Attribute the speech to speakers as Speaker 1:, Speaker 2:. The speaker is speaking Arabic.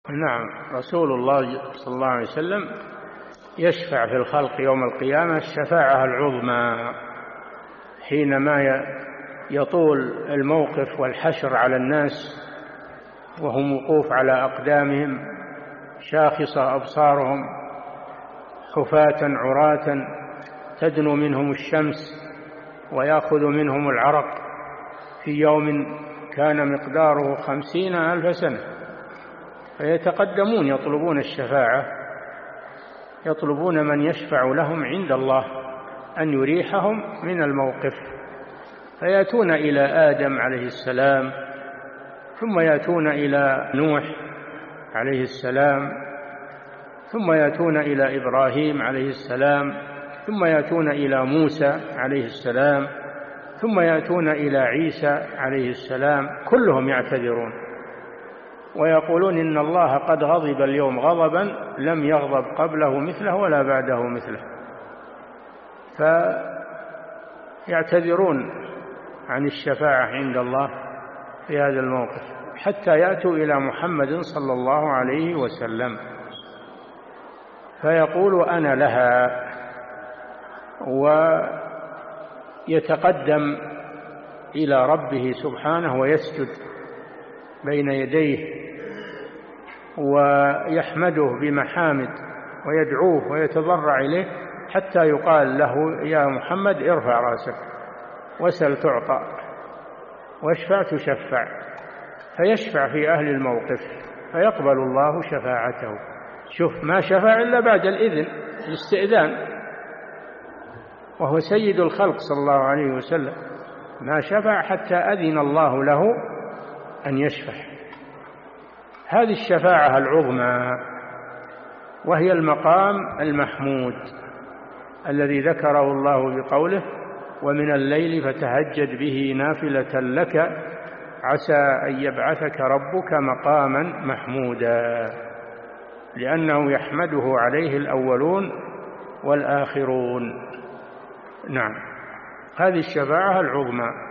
Speaker 1: نعم، رسول الله صلى الله عليه وسلم يشفع في الخلق يوم القيامة الشفاعة العظمى، حينما يطول الموقف والحشر على الناس وهم وقوف على أقدامهم، شاخصة أبصارهم، حفاة عراة، تدنو منهم الشمس ويأخذ منهم العرق في يوم كان مقداره 50,000 سنة، فيتقدمون يطلبون الشفاعة، يطلبون من يشفع لهم عند الله أن يريحهم من الموقف، فيأتون إلى آدم عليه السلام، ثم يأتون إلى نوح عليه السلام، ثم يأتون إلى إبراهيم عليه السلام، ثم يأتون إلى موسى عليه السلام، ثم يأتون إلى عيسى عليه السلام، كلهم يعتذرون ويقولون إن الله قد غضب اليوم غضبا لم يغضب قبله مثله ولا بعده مثله، فيعتذرون عن الشفاعة عند الله في هذا الموقف حتى يأتوا إلى محمد صلى الله عليه وسلم فيقول أنا لها، ويتقدم إلى ربه سبحانه ويسجد بين يديه ويحمده بمحامد ويدعوه ويتضرع إليه حتى يقال له يا محمد ارفع رأسك وسل تعطى واشفع تشفع، فيشفع في أهل الموقف فيقبل الله شفاعته. شوف، ما شفع إلا بعد الإذن، الاستئذان، وهو سيد الخلق صلى الله عليه وسلم، ما شفع حتى أذن الله له أن يشفع. هذه الشفاعة العظمى وهي المقام المحمود الذي ذكره الله بقوله ومن الليل فتهجد به نافلة لك عسى أن يبعثك ربك مقاما محمودا، لأنه يحمده عليه الأولون والآخرون. نعم، هذه الشفاعة العظمى.